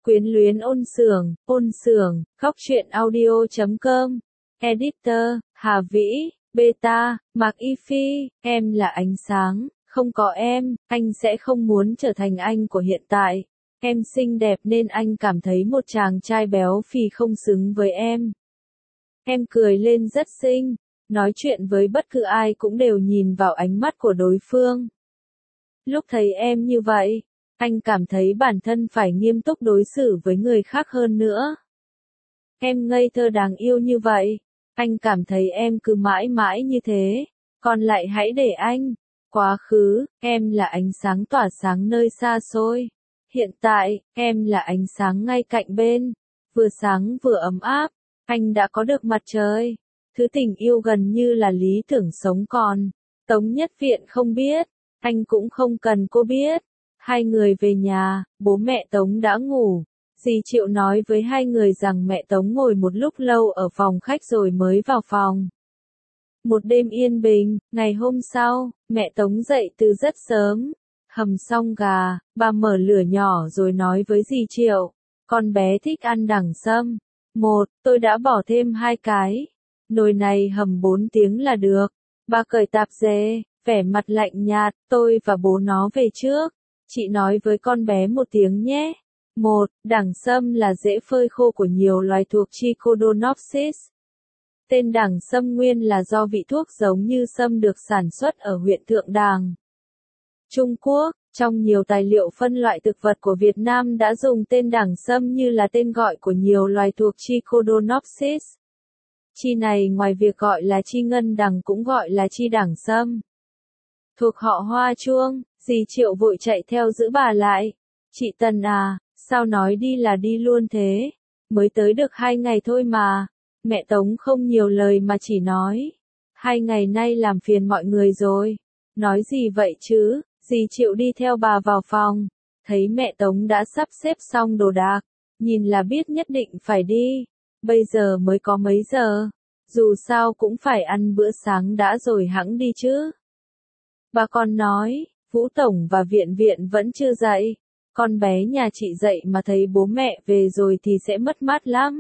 Quyến luyến ôn sưởng, khóc chuyện audio.com, editor, Hà Vĩ, Beta, Mạc Y Phi, em là ánh sáng, không có em, anh sẽ không muốn trở thành anh của hiện tại. Em xinh đẹp nên anh cảm thấy một chàng trai béo phì không xứng với em. Em cười lên rất xinh, nói chuyện với bất cứ ai cũng đều nhìn vào ánh mắt của đối phương. Lúc thấy em như vậy, anh cảm thấy bản thân phải nghiêm túc đối xử với người khác hơn nữa. Em ngây thơ đáng yêu như vậy, anh cảm thấy em cứ mãi mãi như thế, còn lại hãy để anh. Quá khứ, em là ánh sáng tỏa sáng nơi xa xôi. Hiện tại, em là ánh sáng ngay cạnh bên, vừa sáng vừa ấm áp, anh đã có được mặt trời. Thứ tình yêu gần như là lý tưởng sống còn. Tống Nhất Viện không biết, anh cũng không cần cô biết. Hai người về nhà, bố mẹ Tống đã ngủ. Dì Triệu nói với hai người rằng mẹ Tống ngồi một lúc lâu ở phòng khách rồi mới vào phòng. Một đêm yên bình, ngày hôm sau, mẹ Tống dậy từ rất sớm. Hầm xong gà, bà mở lửa nhỏ rồi nói với dì Triệu, con bé thích ăn đẳng sâm. Tôi đã bỏ thêm 2 cái. Nồi này hầm 4 tiếng là được. Bà cởi tạp dề, vẻ mặt lạnh nhạt, tôi và bố nó về trước. Chị nói với con bé một tiếng nhé. Đẳng sâm là rễ phơi khô của nhiều loài thuộc Trichodonopsis. Tên đẳng sâm nguyên là do vị thuốc giống như sâm được sản xuất ở huyện Thượng Đàng, Trung Quốc. Trong nhiều tài liệu phân loại thực vật của Việt Nam đã dùng tên đẳng sâm như là tên gọi của nhiều loài thuộc Trichodonopsis. Chi này ngoài việc gọi là chi ngân đằng cũng gọi là chi đẳng sâm. Thuộc họ hoa chuông, dì Triệu vội chạy theo giữ bà lại. Chị Tần à, sao nói đi là đi luôn thế? Mới tới được 2 ngày thôi mà. Mẹ Tống không nhiều lời mà chỉ nói. 2 ngày nay làm phiền mọi người rồi. Nói gì vậy chứ? Dì Triệu đi theo bà vào phòng. Thấy mẹ Tống đã sắp xếp xong đồ đạc. Nhìn là biết nhất định phải đi. Bây giờ mới có mấy giờ. Dù sao cũng phải ăn bữa sáng đã rồi hẵng đi chứ. Bà còn nói, Vũ Tổng và Viện Viện vẫn chưa dậy. Con bé nhà chị dậy mà thấy bố mẹ về rồi thì sẽ mất mát lắm.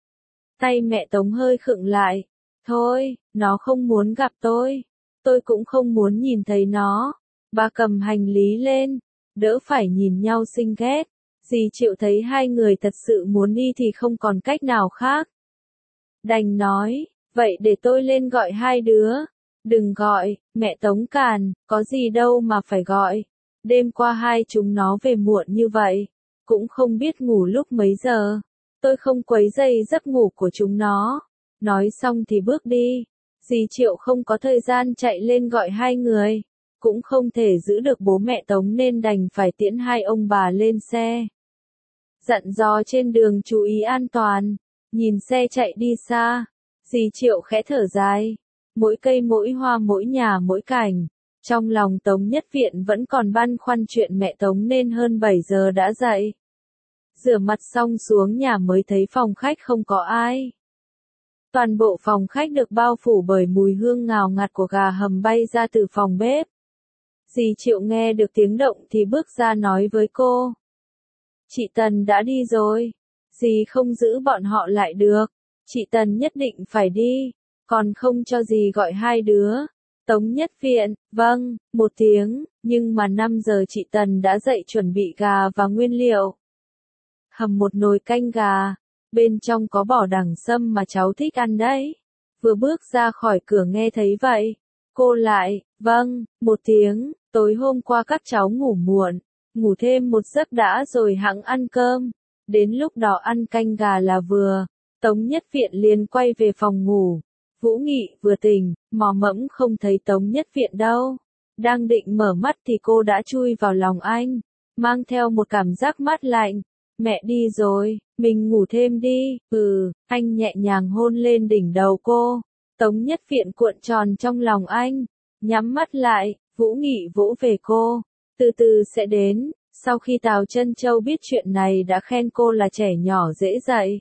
Tay mẹ Tống hơi khựng lại. Thôi, nó không muốn gặp tôi. Tôi cũng không muốn nhìn thấy nó. Bà cầm hành lý lên. Đỡ phải nhìn nhau xinh ghét. Dì Triệu thấy hai người thật sự muốn đi thì không còn cách nào khác. Đành nói, vậy để tôi lên gọi hai đứa. Đừng gọi, mẹ Tống càn, có gì đâu mà phải gọi. Đêm qua hai chúng nó về muộn như vậy, cũng không biết ngủ lúc mấy giờ. Tôi không quấy rầy giấc ngủ của chúng nó. Nói xong thì bước đi. Dì Triệu không có thời gian chạy lên gọi hai người. Cũng không thể giữ được bố mẹ Tống nên đành phải tiễn hai ông bà lên xe. Dặn dò trên đường chú ý an toàn. Nhìn xe chạy đi xa. Dì Triệu khẽ thở dài. Mỗi cây mỗi hoa mỗi nhà mỗi cảnh. Trong lòng Tống Nhất Viện vẫn còn băn khoăn chuyện mẹ Tống nên hơn 7 giờ đã dậy. Rửa mặt xong xuống nhà mới thấy phòng khách không có ai. Toàn bộ phòng khách được bao phủ bởi mùi hương ngào ngạt của gà hầm bay ra từ phòng bếp. Dì Triệu nghe được tiếng động thì bước ra nói với cô. Chị Tần đã đi rồi. Dì không giữ bọn họ lại được. Chị Tần nhất định phải đi. Còn không cho dì gọi hai đứa. Tống Nhất Viện, vâng, 1 tiếng, nhưng mà 5 giờ chị Tần đã dậy chuẩn bị gà và nguyên liệu. Hầm một nồi canh gà, bên trong có bỏ đẳng sâm mà cháu thích ăn đấy. Vừa bước ra khỏi cửa nghe thấy vậy, cô lại, vâng, 1 tiếng, tối hôm qua các cháu ngủ muộn, ngủ thêm một giấc đã rồi hẵng ăn cơm. Đến lúc đó ăn canh gà là vừa. Tống Nhất Viện liền quay về phòng ngủ. Vũ Nghị vừa tỉnh, mò mẫm không thấy Tống Nhất Viện đâu. Đang định mở mắt thì cô đã chui vào lòng anh, mang theo một cảm giác mát lạnh. Mẹ đi rồi, mình ngủ thêm đi. Anh nhẹ nhàng hôn lên đỉnh đầu cô. Tống Nhất Viện cuộn tròn trong lòng anh, nhắm mắt lại. Vũ Nghị vỗ về cô. Từ từ sẽ đến. Sau khi Tào Trân Châu biết chuyện này đã khen cô là trẻ nhỏ dễ dạy.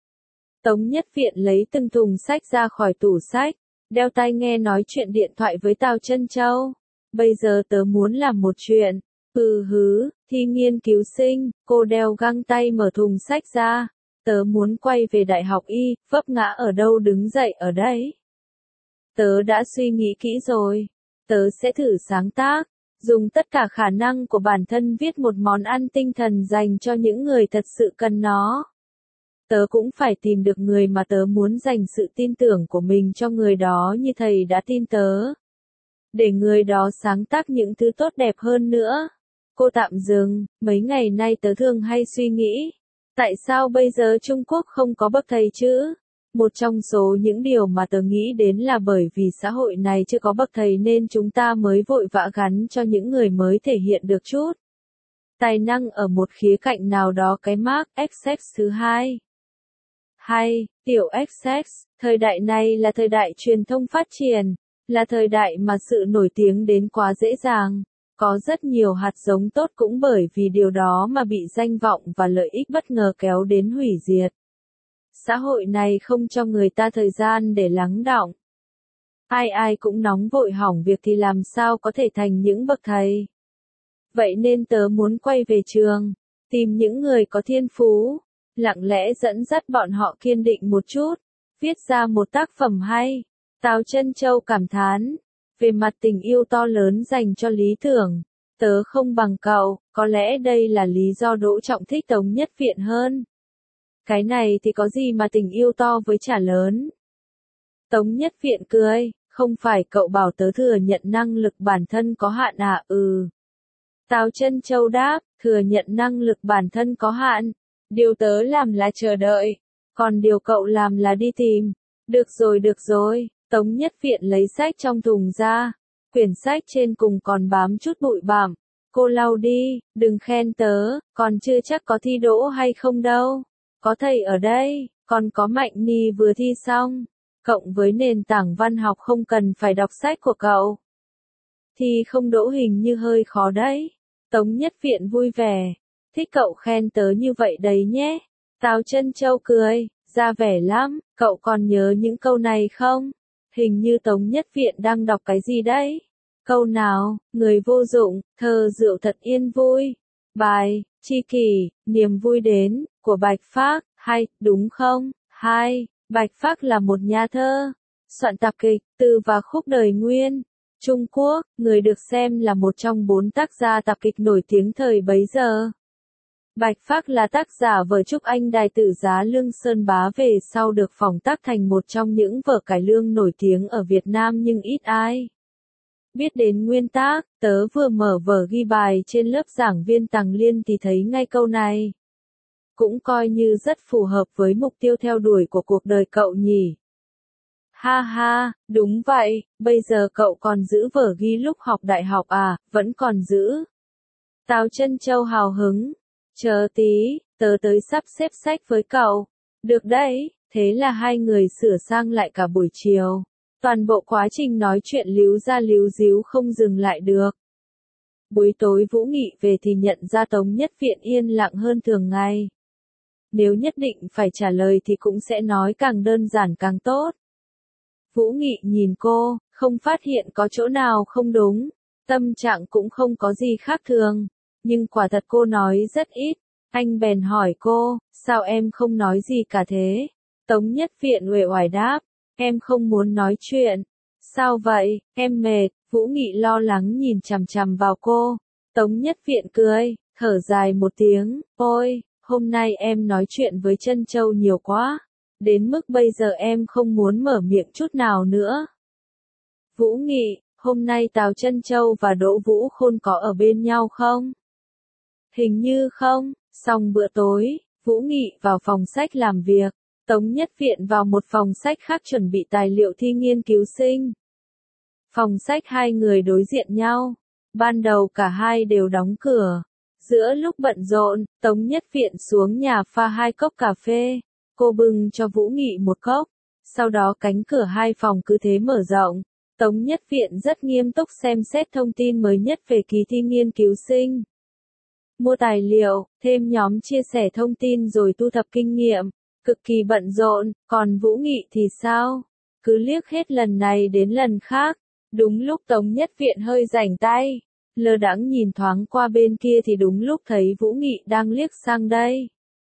Tống Nhất Viện lấy từng thùng sách ra khỏi tủ sách, đeo tai nghe nói chuyện điện thoại với Tào Trân Châu. Bây giờ tớ muốn làm một chuyện. Thi nghiên cứu sinh, cô đeo găng tay mở thùng sách ra. Tớ muốn quay về đại học y, vấp ngã ở đâu đứng dậy ở đấy. Tớ đã suy nghĩ kỹ rồi. Tớ sẽ thử sáng tác, dùng tất cả khả năng của bản thân viết một món ăn tinh thần dành cho những người thật sự cần nó. Tớ cũng phải tìm được người mà tớ muốn dành sự tin tưởng của mình cho người đó như thầy đã tin tớ. Để người đó sáng tác những thứ tốt đẹp hơn nữa. Cô tạm dừng, mấy ngày nay tớ thường hay suy nghĩ. Tại sao bây giờ Trung Quốc không có bậc thầy chứ? Một trong số những điều mà tớ nghĩ đến là bởi vì xã hội này chưa có bậc thầy nên chúng ta mới vội vã gắn cho những người mới thể hiện được chút tài năng ở một khía cạnh nào đó cái mark XX thứ hai. Hay, tiểu XX, thời đại này là thời đại truyền thông phát triển, là thời đại mà sự nổi tiếng đến quá dễ dàng. Có rất nhiều hạt giống tốt cũng bởi vì điều đó mà bị danh vọng và lợi ích bất ngờ kéo đến hủy diệt. Xã hội này không cho người ta thời gian để lắng đọng. Ai ai cũng nóng vội hỏng việc thì làm sao có thể thành những bậc thầy. Vậy nên tớ muốn quay về trường, tìm những người có thiên phú, lặng lẽ dẫn dắt bọn họ kiên định một chút, viết ra một tác phẩm hay. Tào Trân Châu cảm thán, về mặt tình yêu to lớn dành cho lý tưởng, tớ không bằng cậu, có lẽ đây là lý do Đỗ Trọng thích Tống Nhất Viện hơn. Cái này thì có gì mà tình yêu to với chả lớn. Tống Nhất Viện cười, không phải cậu bảo tớ thừa nhận năng lực bản thân có hạn à? Tào Trân Châu đáp, thừa nhận năng lực bản thân có hạn. Điều tớ làm là chờ đợi, còn điều cậu làm là đi tìm. Được rồi, Tống Nhất Viện lấy sách trong thùng ra. Quyển sách trên cùng còn bám chút bụi bặm. Cô lau đi, đừng khen tớ, còn chưa chắc có thi đỗ hay không đâu. Có thầy ở đây, còn có Mạnh Ni vừa thi xong. Cộng với nền tảng văn học không cần phải đọc sách của cậu. Thì không đỗ hình như hơi khó đấy. Tống Nhất Viện vui vẻ. Thích cậu khen tớ như vậy đấy nhé. Tào Trân Châu cười, ra vẻ lắm, cậu còn nhớ những câu này không? Hình như Tống Nhất Viện đang đọc cái gì đấy? Câu nào, người vô dụng, thơ rượu thật yên vui. Bài, tri kỷ, niềm vui đến, của Bạch Phác, hay, đúng không? Hay, Bạch Phác là một nhà thơ, soạn tạp kịch, từ và khúc đời Nguyên. Trung Quốc, người được xem là một trong 4 tác gia tạp kịch nổi tiếng thời bấy giờ. Bạch Phác là tác giả vở Trúc Anh Đài Tử Giá Lương Sơn Bá về sau được phỏng tác thành một trong những vở cải lương nổi tiếng ở Việt Nam nhưng ít ai biết đến nguyên tác. Tớ vừa mở vở ghi bài trên lớp giảng viên Tằng Liên thì thấy ngay câu này. Cũng coi như rất phù hợp với mục tiêu theo đuổi của cuộc đời cậu nhỉ. Ha ha, đúng vậy, bây giờ cậu còn giữ vở ghi lúc học đại học à, vẫn còn giữ. Tào Trân Châu hào hứng. Chờ tí, tớ tới sắp xếp sách với cậu. Được đấy, thế là hai người sửa sang lại cả buổi chiều. Toàn bộ quá trình nói chuyện líu ra líu díu không dừng lại được. Buổi tối Vũ Nghị về thì nhận ra Tống Nhất Viện yên lặng hơn thường ngày. Nếu nhất định phải trả lời thì cũng sẽ nói càng đơn giản càng tốt. Vũ Nghị nhìn cô, không phát hiện có chỗ nào không đúng. Tâm trạng cũng không có gì khác thường. Nhưng quả thật cô nói rất ít. Anh bèn hỏi cô, sao em không nói gì cả thế? Tống Nhất Viện uể oải đáp, em không muốn nói chuyện. Sao vậy, em mệt? Vũ Nghị lo lắng nhìn chằm chằm vào cô. Tống Nhất Viện cười, thở dài một tiếng, ôi, hôm nay em nói chuyện với Trân Châu nhiều quá. Đến mức bây giờ em không muốn mở miệng chút nào nữa. Vũ Nghị, hôm nay Tào Trân Châu và Đỗ Vũ Khôn có ở bên nhau không? Hình như không. Xong bữa tối, Vũ Nghị vào phòng sách làm việc, Tống Nhất Viện vào một phòng sách khác chuẩn bị tài liệu thi nghiên cứu sinh. Phòng sách hai người đối diện nhau. Ban đầu cả hai đều đóng cửa. Giữa lúc bận rộn, Tống Nhất Viện xuống nhà pha 2 cốc cà phê. Cô bưng cho Vũ Nghị một cốc. Sau đó cánh cửa hai phòng cứ thế mở rộng. Tống Nhất Viện rất nghiêm túc xem xét thông tin mới nhất về kỳ thi nghiên cứu sinh. Mua tài liệu, thêm nhóm chia sẻ thông tin rồi thu thập kinh nghiệm. Cực kỳ bận rộn, còn Vũ Nghị thì sao? Cứ liếc hết lần này đến lần khác. Đúng lúc Tống Nhất Viện hơi rảnh tay, lơ đãng nhìn thoáng qua bên kia thì đúng lúc thấy Vũ Nghị đang liếc sang đây.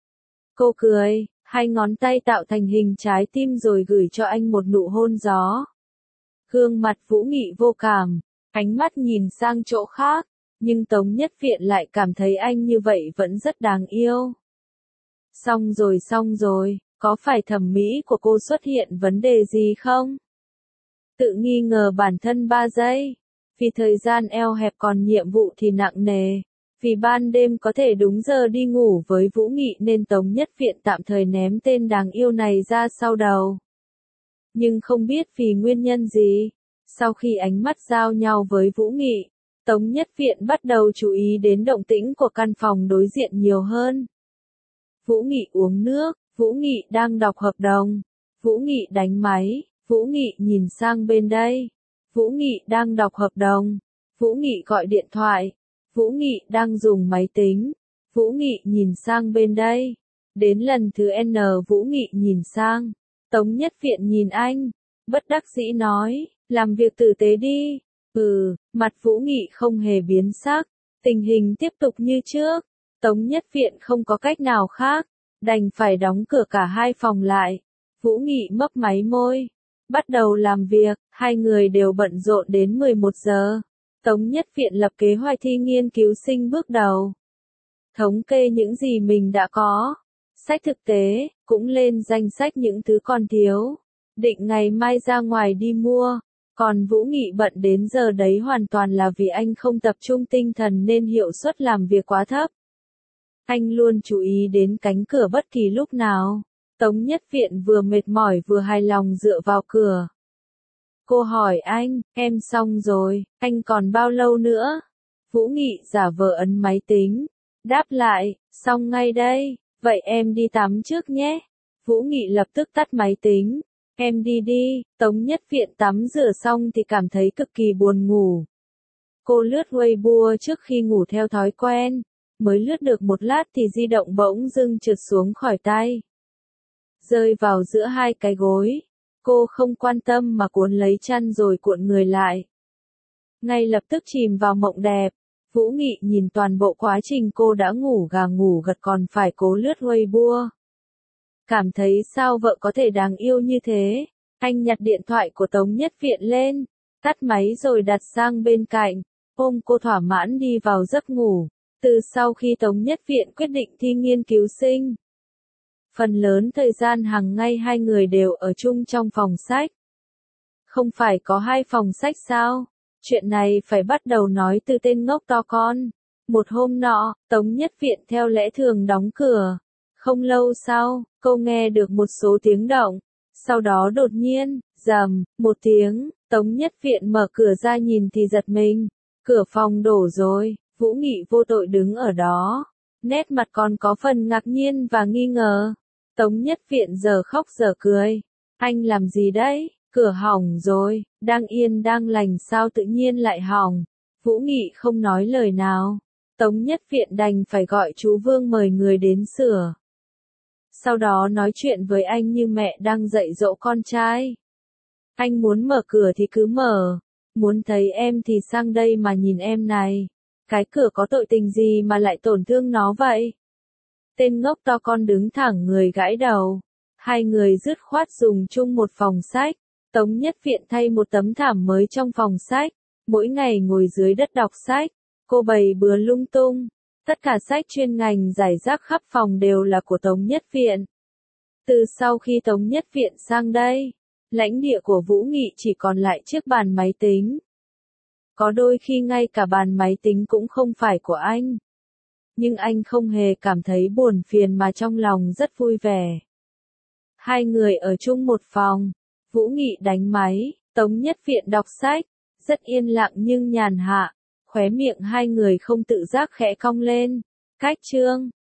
Cô cười, hai ngón tay tạo thành hình trái tim rồi gửi cho anh một nụ hôn gió. Gương mặt Vũ Nghị vô cảm, ánh mắt nhìn sang chỗ khác, nhưng Tống Nhất Viện lại cảm thấy anh như vậy vẫn rất đáng yêu. Xong rồi, có phải thẩm mỹ của cô xuất hiện vấn đề gì không? Tự nghi ngờ bản thân 3 giây. Vì thời gian eo hẹp còn nhiệm vụ thì nặng nề. Vì ban đêm có thể đúng giờ đi ngủ với Vũ Nghị nên Tống Nhất Viện tạm thời ném tên đáng yêu này ra sau đầu. Nhưng không biết vì nguyên nhân gì, sau khi ánh mắt giao nhau với Vũ Nghị, Tống Nhất Viện bắt đầu chú ý đến động tĩnh của căn phòng đối diện nhiều hơn. Vũ Nghị uống nước, Vũ Nghị đang đọc hợp đồng, Vũ Nghị đánh máy, Vũ Nghị nhìn sang bên đây, Vũ Nghị đang đọc hợp đồng, Vũ Nghị gọi điện thoại, Vũ Nghị đang dùng máy tính, Vũ Nghị nhìn sang bên đây. Đến lần thứ N Vũ Nghị nhìn sang, Tống Nhất Viện nhìn anh, bất đắc dĩ nói, làm việc tử tế đi. Mặt Vũ Nghị không hề biến sắc, tình hình tiếp tục như trước, Tống Nhất Viện không có cách nào khác, đành phải đóng cửa cả hai phòng lại. Vũ Nghị mấp máy môi, bắt đầu làm việc, hai người đều bận rộn đến 11 giờ. Tống Nhất Viện lập kế hoạch thi nghiên cứu sinh bước đầu. Thống kê những gì mình đã có, sách thực tế, cũng lên danh sách những thứ còn thiếu. Định ngày mai ra ngoài đi mua, còn Vũ Nghị bận đến giờ đấy hoàn toàn là vì anh không tập trung tinh thần nên hiệu suất làm việc quá thấp. Anh luôn chú ý đến cánh cửa bất kỳ lúc nào. Tống Nhất Viện vừa mệt mỏi vừa hài lòng dựa vào cửa. Cô hỏi anh, em xong rồi, anh còn bao lâu nữa? Vũ Nghị giả vờ ấn máy tính, đáp lại, xong ngay đây, vậy em đi tắm trước nhé. Vũ Nghị lập tức tắt máy tính, em đi đi. Tống Nhất Viện tắm rửa xong thì cảm thấy cực kỳ buồn ngủ. Cô lướt Weibo trước khi ngủ theo thói quen, mới lướt được một lát thì di động bỗng dưng trượt xuống khỏi tay. Rơi vào giữa hai cái gối. Cô không quan tâm mà cuốn lấy chăn rồi cuộn người lại. Ngay lập tức chìm vào mộng đẹp. Vũ Nghị nhìn toàn bộ quá trình cô đã ngủ gà ngủ gật còn phải cố lướt Weibo. Cảm thấy sao vợ có thể đáng yêu như thế. Anh nhặt điện thoại của Tống Nhất Viện lên, tắt máy rồi đặt sang bên cạnh, ôm cô thỏa mãn đi vào giấc ngủ. Từ sau khi Tống Nhất Viện quyết định thi nghiên cứu sinh, phần lớn thời gian hàng ngày hai người đều ở chung trong phòng sách. Không phải có hai phòng sách sao? Chuyện này phải bắt đầu nói từ tên ngốc to con. Một hôm nọ, Tống Nhất Viện theo lẽ thường đóng cửa. Không lâu sau, cô nghe được một số tiếng động. Sau đó đột nhiên, rầm, một tiếng, Tống Nhất Viện mở cửa ra nhìn thì giật mình. Cửa phòng đổ rồi, Vũ Nghị vô tội đứng ở đó. Nét mặt còn có phần ngạc nhiên và nghi ngờ. Tống Nhất Viện giờ khóc giờ cười. Anh làm gì đấy? Cửa hỏng rồi, đang yên đang lành sao tự nhiên lại hỏng. Vũ Nghị không nói lời nào. Tống Nhất Viện đành phải gọi chú Vương mời người đến sửa. Sau đó nói chuyện với anh như mẹ đang dạy dỗ con trai. Anh muốn mở cửa thì cứ mở. Muốn thấy em thì sang đây mà nhìn em này. Cái cửa có tội tình gì mà lại tổn thương nó vậy? Tên ngốc to con đứng thẳng người gãi đầu. Hai người dứt khoát dùng chung một phòng sách. Tống Nhất Viện thay một tấm thảm mới trong phòng sách. Mỗi ngày ngồi dưới đất đọc sách. Cô bày bừa lung tung. Tất cả sách chuyên ngành rải rác khắp phòng đều là của Tống Nhất Viện. Từ sau khi Tống Nhất Viện sang đây, lãnh địa của Vũ Nghị chỉ còn lại chiếc bàn máy tính. Có đôi khi ngay cả bàn máy tính cũng không phải của anh. Nhưng anh không hề cảm thấy buồn phiền mà trong lòng rất vui vẻ. Hai người ở chung một phòng. Vũ Nghị đánh máy, Tống Nhất Viện đọc sách. Rất yên lặng nhưng nhàn hạ. Khóe miệng hai người không tự giác khẽ cong lên. Cách chương